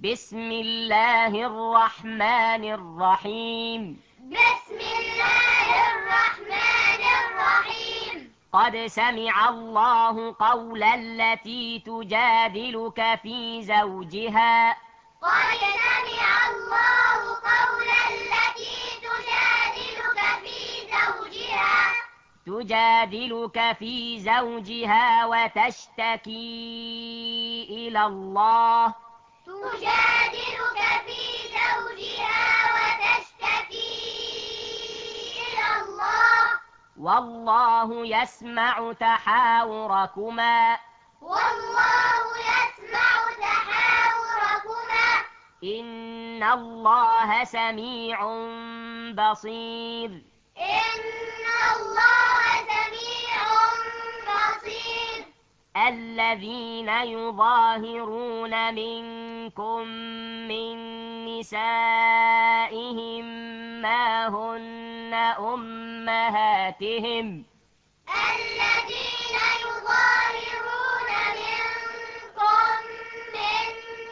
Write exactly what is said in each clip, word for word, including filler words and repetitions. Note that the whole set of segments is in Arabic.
بسم الله الرحمن الرحيم بسم الله الرحمن الرحيم قد سمع الله قول التي تجادلك في زوجها قد سمع الله قول التي تجادلك في زوجها تجادلك في زوجها وتشتكي إلى الله تجادلك في زوجها وتشتكي إلى الله والله يسمع تحاوركما والله يسمع تحاوركما إن الله سميع بصير إن الله سميع بصير الذين يظاهرون منكم من نسائهم ما هن أمهاتهم الذين يظاهرون منكم من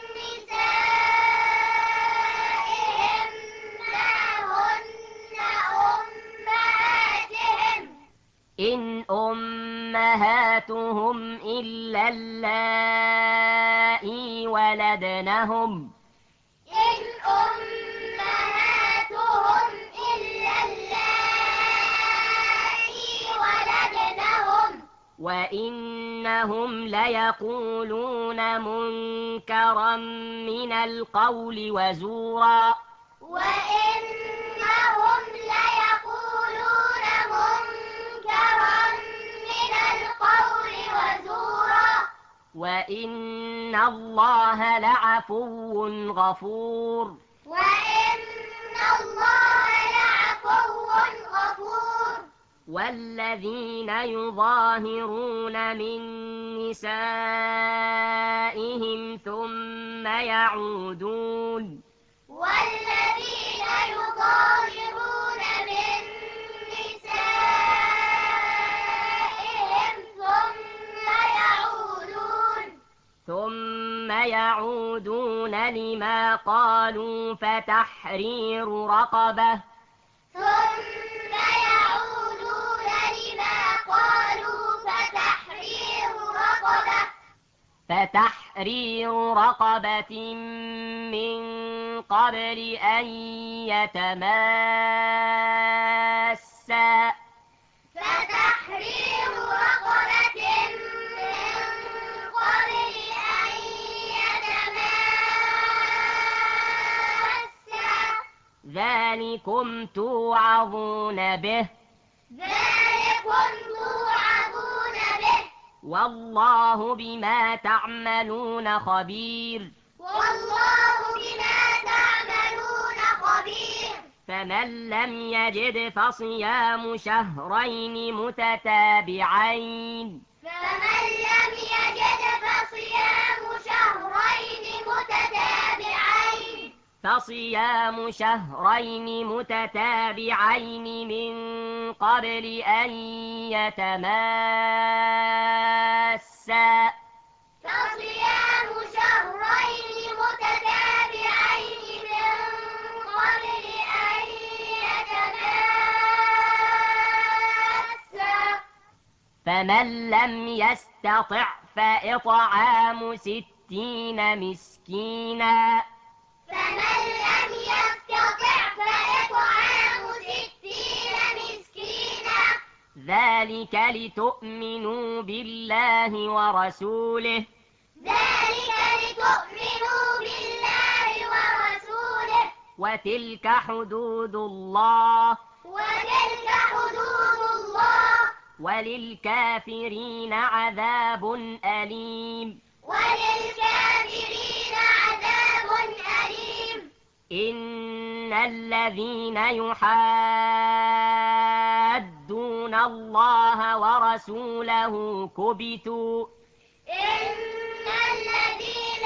نسائهم ما هن أمهاتهم إن أمهاتهم إلا اللائي ولدنهم إن أمهاتهم إلا اللائي ولدنهم وإنهم ليقولون منكرا من القول وزورا وإنهم ليقولون منكرا من القول وزورا وإن الله لعفو غفور وإن الله لعفو غفور والذين يظاهرون من نسائهم ثم يعودون والذين يظاهرون من نسائهم ثم يعودون ثم يعودون لما قالوا فتحرير رقبة ثم يعودون لما قالوا فتحرير رقبة فتحرير رقبة من قبل أن يتماسا فتحرير رقبة من قبل أن يتماسا ذلكم توعظون به ذلكم توعظون به والله بما تعملون خبير والله بما تعملون خبير فمن لم يجد فصيام شهرين متتابعين فمن لم يجد فصيام شهرين متتابعين فصيام شهرين متتابعين من قبل أن يتماسا فصيام شهرين متتابعين من قبل أن يتماسا فمن لم يستطع فإطعام ستين مسكينا فمن لم يستطع فإطعام ستين مسكينا ذلك لتؤمنوا بالله ورسوله ذلك لتؤمنوا بالله ورسوله وتلك حدود الله وتلك حدود الله وللكافرين عذاب أليم وللكافرين عذاب أليم إن الذين يحادون الله ورسوله كبتوا إن الذين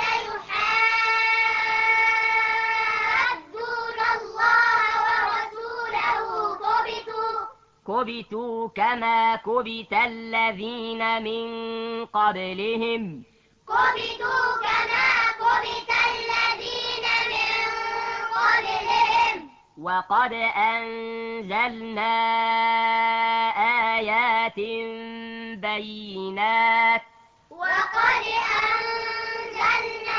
يحادون الله ورسوله كبتوا كبتوا كما كبت الذين من قبلهم كبتوا كما كبت الذين وقد أنزلنا آيات بينات وقد أنزلنا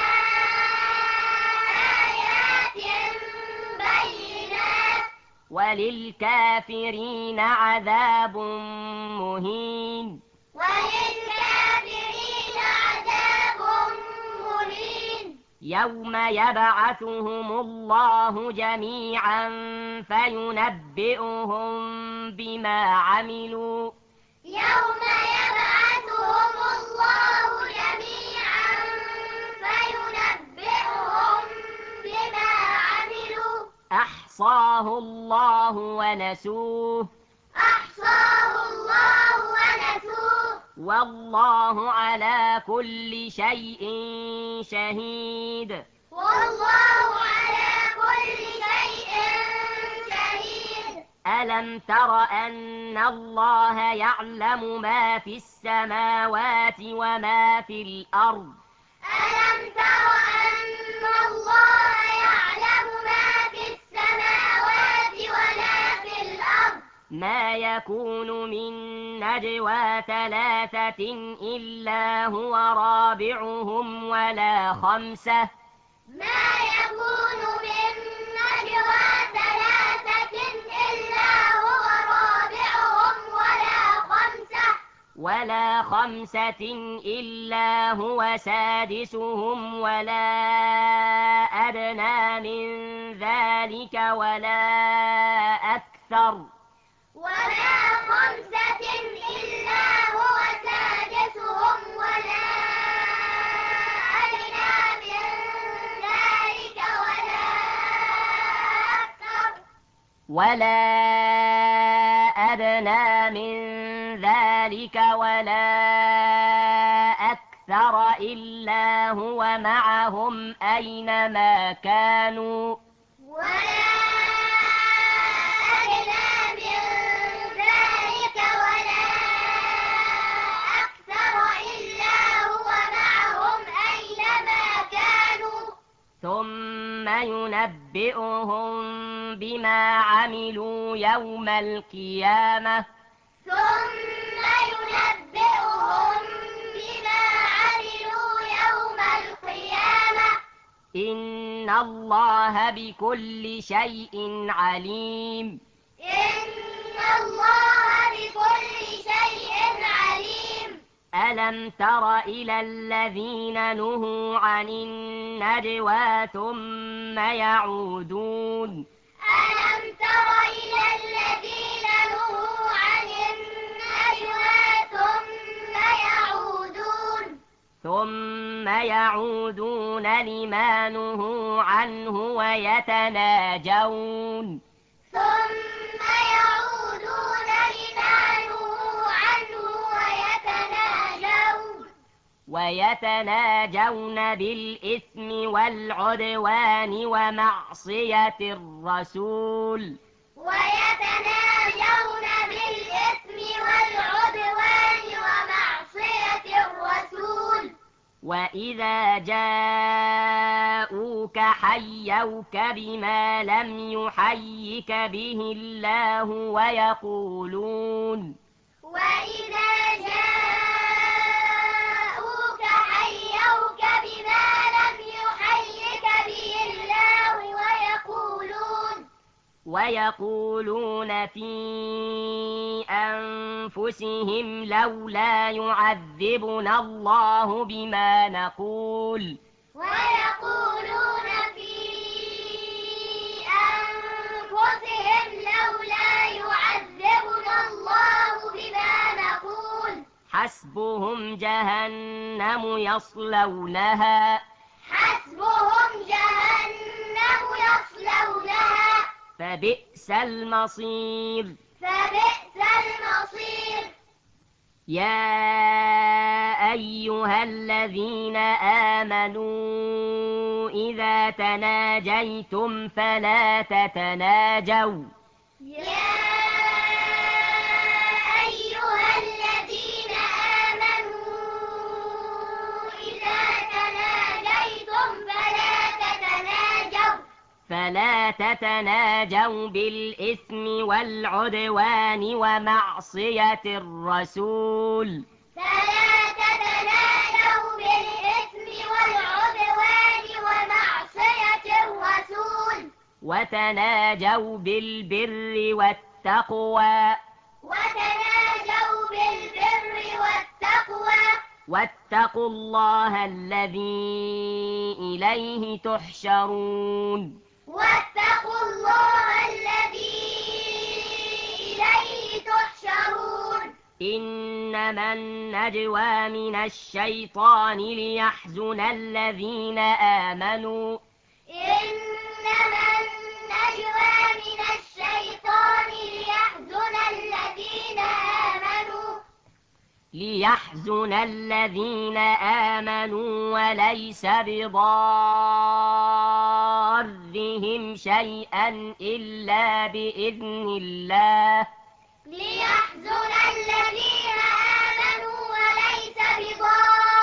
آيات بينات وللكافرين عذاب مهين وللكافرين عذاب مهين يوم يبعثهم الله جميعا فينبئهم بما عملوا يوم يبعثهم الله جميعا فينبئهم بما عملوا أحصاه الله ونسوه أحصاه الله ونسوه والله على كل شيء شهيد والله على كل شيء شهيد ألم تر أن الله يعلم ما في السماوات وما في الأرض ألم تر أن الله يعلم ما في السماوات وما في الأرض ما يكون من نجوى ثلاثة إلا هو رابعهم ولا خمسة ما يكون من نجوى ثلاثة إلا هو رابعهم ولا خمسة ولا خمسة إلا هو سادسهم ولا أدنى من ذلك ولا أكثر ولا خمسة إلا هو سادسهم ولا أدنى من ذلك ولا أكثر ولا أدنى من ذلك ولا أكثر إلا هو معهم أينما كانوا ولا أدنى من ذلك ولا أكثر إلا هو معهم أينما كانوا ثم ينبئهم بما عملوا يوم القيامة ثم ينبئهم بما عملوا يوم القيامة إن الله بكل شيء عليم إن الله بكل شيء عليم ألم تر إلى الذين نهوا عن النجوى ثم يعودون ألم تر إلى الذين نهوا عن النجوى ثم يعودون ثم يعودون لما نهوا عنه ويتناجون ثم يعودون لما نهوا عنه ويتناجون ويتناجون بالإثم والعدوان ومعصية الرسول ويتناجون بالإثم والعدوان ومعصية الرسول وإذا جاءوك حيوك بما لم يحيك به الله ويقولون وإذا جاءوك حيوك بما لم يحيك به الله ويقولون ويقولون في أنفسهم لولا يعذبنا الله بما نقول ويقولون في أنفسهم لولا يعذبنا الله بما نقول حسبهم جهنم يصلونها حسبهم جهنم يصلونها فبئس المصير فبئس المصير يا أيها الذين آمنوا إذا تناجيتم فلا تتناجوا يا أيها الذين آمنوا إذا تناجيتم فلا تتناجوا فلا تتناجوا بالإثم والعدوان ومعصية الرسول فلا تتناجوا بالإثم والعدوان ومعصية الرسول وتناجوا بالبر والتقوى وتناجوا بالبر والتقوى واتقوا الله الذي إليه تحشرون واتقوا الله الذي إليه تحشرون إنما النجوى من الشيطان ليحزن الذين آمنوا إنما النجوى من الشيطان ليحزن الذين آمنوا ليحزن الذين آمنوا وليس بضارهم شيئا إلا بإذن الله ليحزن الذين آمنوا وليس بضارهم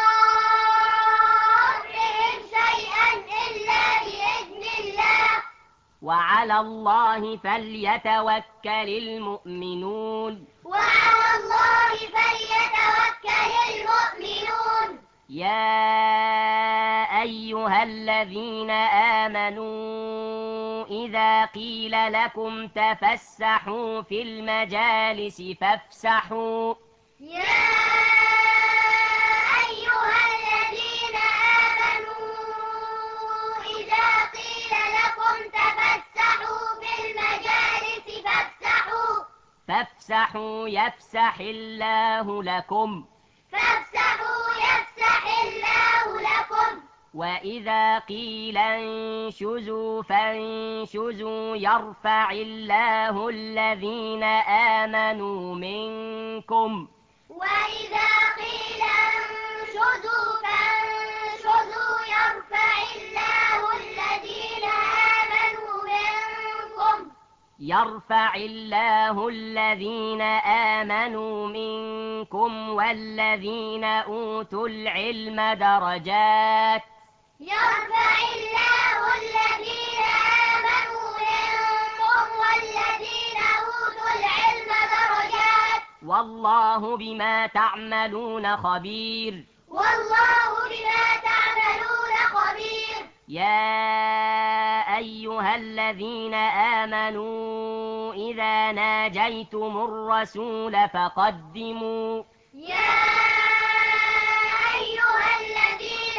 شيئا إلا بإذن الله وعلى الله فليتوكل المؤمنون وعلى الله فليتوكل المؤمنون يا أيها الذين آمنوا إذا قيل لكم تفسحوا في المجالس فافسحوا يا أيها الذين آمنوا إذا قيل لكم تفسحوا في المجالس فافسحوا فافسحوا يفسح الله لكم فافسحوا يفسح الله لكم وإذا قيل انشزوا فانشزوا يرفع الله الذين آمنوا منكم وإذا قيل انشزوا فانشزوا يرفع الله الذين آمنوا منكم يرفع الله الذين آمنوا منكم والذين أوتوا العلم درجات يرفع الله الذين آمنوا منكم والذين أوتوا العلم درجات والله بما تعملون خبير والله بما تعملون خبير يا أيها الذين آمنوا إذا ناجيتم الرسول فقدموا يا أيها الذين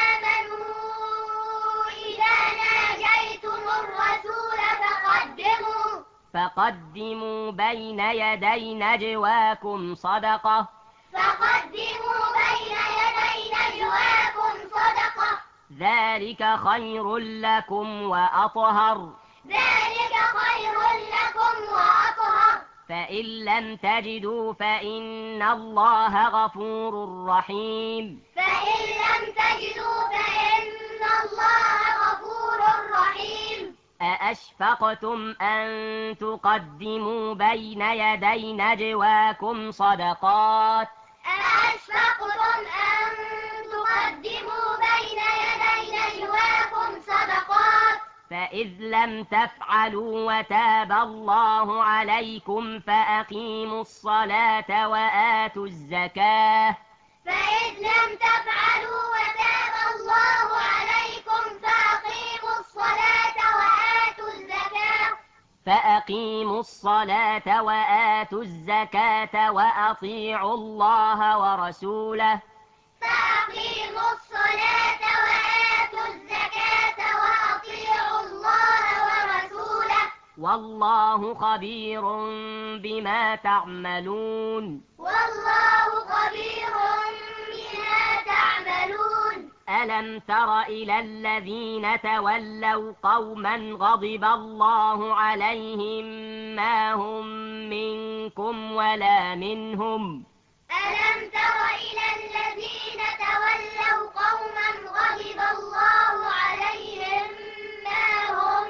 آمنوا إذا ناجيتم الرسول فقدموا فقدموا بين يدي نجواكم صدقة فقدموا بين يدي نجواكم صدقة ذلك خير لكم وأطهر ذلك خير لكم وأطهر فإن لم تجدوا فإن الله غفور رحيم فإن لم تجدوا فإن الله غفور رحيم أأشفقتم أن تقدموا بين يدي نجواكم صدقات أأشفقتم أن تقدموا بين يدي نجواكم صدقات فإذ لم تفعلوا وتاب الله عليكم فأقيموا الصلاة وآتوا الزكاة فإذ لم تفعلوا وتاب الله عليكم فأقيموا الصلاة وآتوا الزكاة فأقيموا الصلاة وآتوا الزكاة وأطيعوا الله ورسوله فأقيموا الصلاة وآتوا الزكاة وأطيعوا الله ورسوله والله خبير بما تعملون والله خبير بما تعملون ألم تر إلى الذين تولوا قوما غضب الله عليهم ما هم منكم ولا منهم ألم تر إلى الذين تولوا قوما غضب الله عليهم ما هم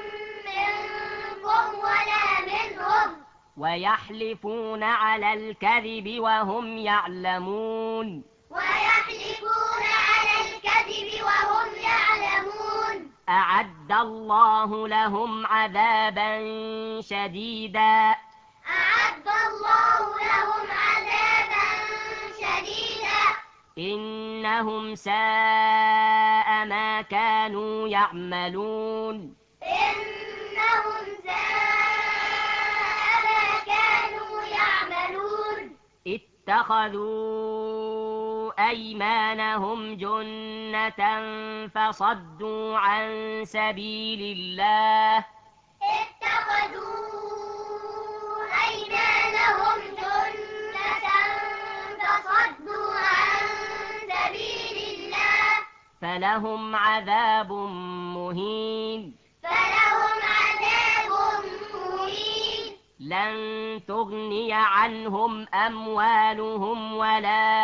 منكم ولا منهم ويحلفون على الكذب وهم يعلمون ويحلفون على الكذب وهم يعلمون أعد الله لهم عذابا شديدا أعد الله لهم عذابا شديدا إنهم ساء ما كانوا يعملون إنهم ساء ما كانوا يعملون اتخذوا أيمانهم جنة فصدوا عن سبيل الله اتخذوا أيمانهم جنة فصدوا عن سبيل الله فلهم عذاب مهين فلهم عذاب مهين لن تغني عنهم أموالهم ولا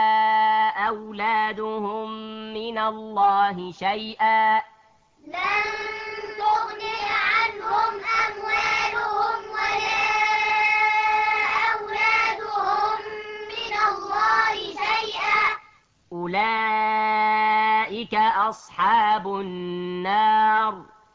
أولادهم من الله شيئا لن تغني عنهم أموالهم ولا أولادهم من الله شيئا أولئك أصحاب النار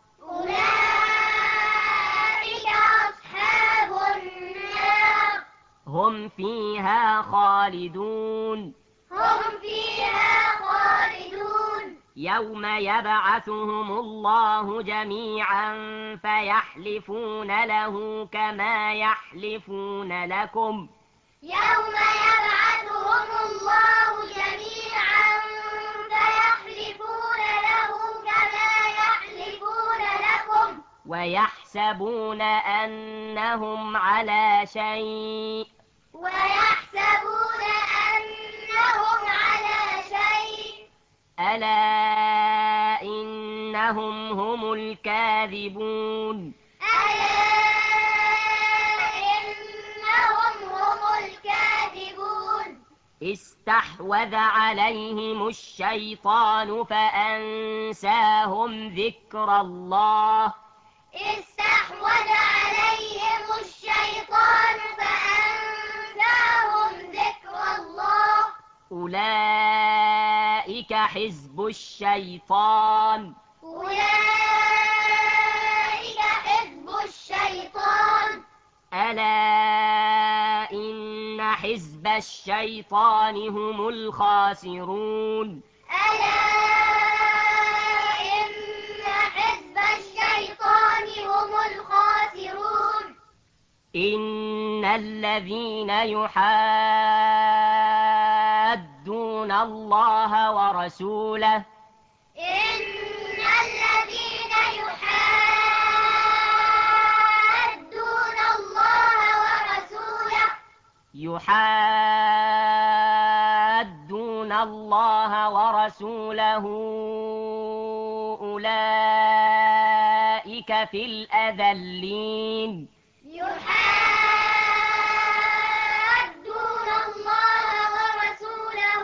أولئك أصحاب النار هم فيها خالدون هم فيها خالدون يوم يبعثهم الله جميعا فيحلفون له كما يحلفون لكم يوم يبعثهم الله جميعا فيحلفون له كما يحلفون لكم ويحسبون أنهم على شيء ويحسبون أنهم على شيء ألا إنهم هم الكاذبون ألا إنهم هم الكاذبون استحوذ عليهم الشيطان فأنساهم ذكر الله استحوذ عليهم الشيطان فأنساهم ذكر الله أولئك حزب الشيطان أولئك حزب الشيطان ألا إن حزب الشيطان هم الخاسرون ألا إن حزب الشيطان هم الخاسرون إن الذين يحادون الله ورسوله إن الذين يحادون الله ورسوله يحادون الله ورسوله أولئك في الأذلين يحادون الله ورسوله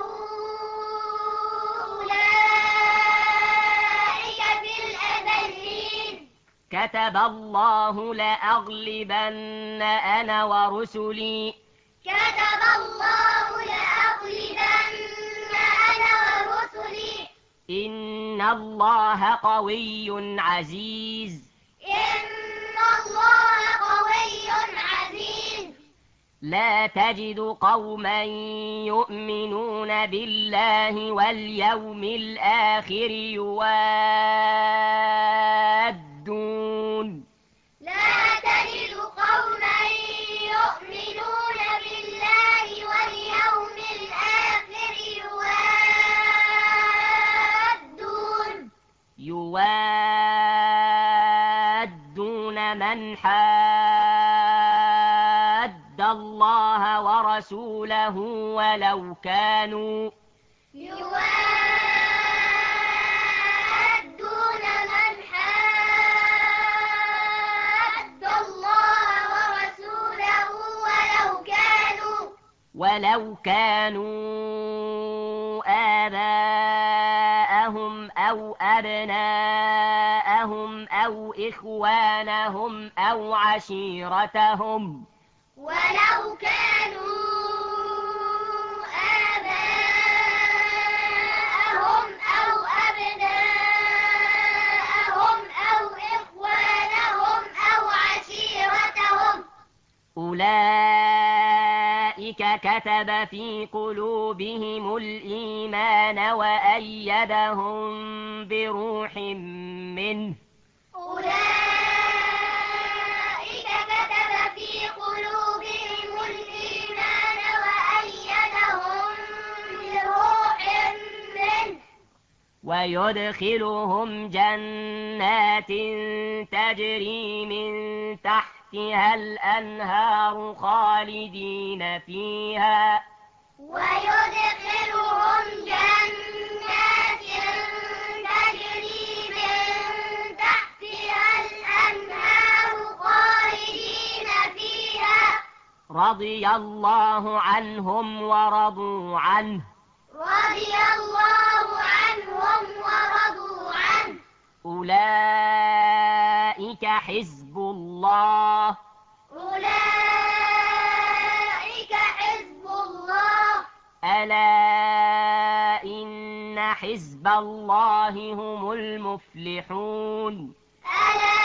أولئك في الأذلين كتب الله لأغلبن أنا ورسلي كتب الله لأغلبن أنا ورسلي إن الله قوي عزيز إن الله قوي عزيز لا تجد قوما يؤمنون بالله واليوم الآخر يوادون لا تجد قوما يؤمنون بالله واليوم الآخر يوادون يوادون من حاد الله ورسوله ولو كانوا يوادون من حاد الله ورسوله ولو كانوا ولو كانوا آباءهم أو أبناءهم أو إخوانهم أو عشيرتهم ولو كانوا آباءهم أو أبناءهم أولئك كتب في قلوبهم الإيمان وأيدهم بروح منه أولئك كتب في قلوبهم الإيمان وأيدهم بروح منه ويدخلهم جنات تجري من تحتها الأنهار خالدين فيها ويدخلهم جنات تجري من تحتها الأنهار خالدين فيها رضي الله عنهم ورضوا عنه رضي الله عنهم ورضوا عنه أولئك حزب الله أولئك حزب الله ألا إن حزب الله هم المفلحون ألا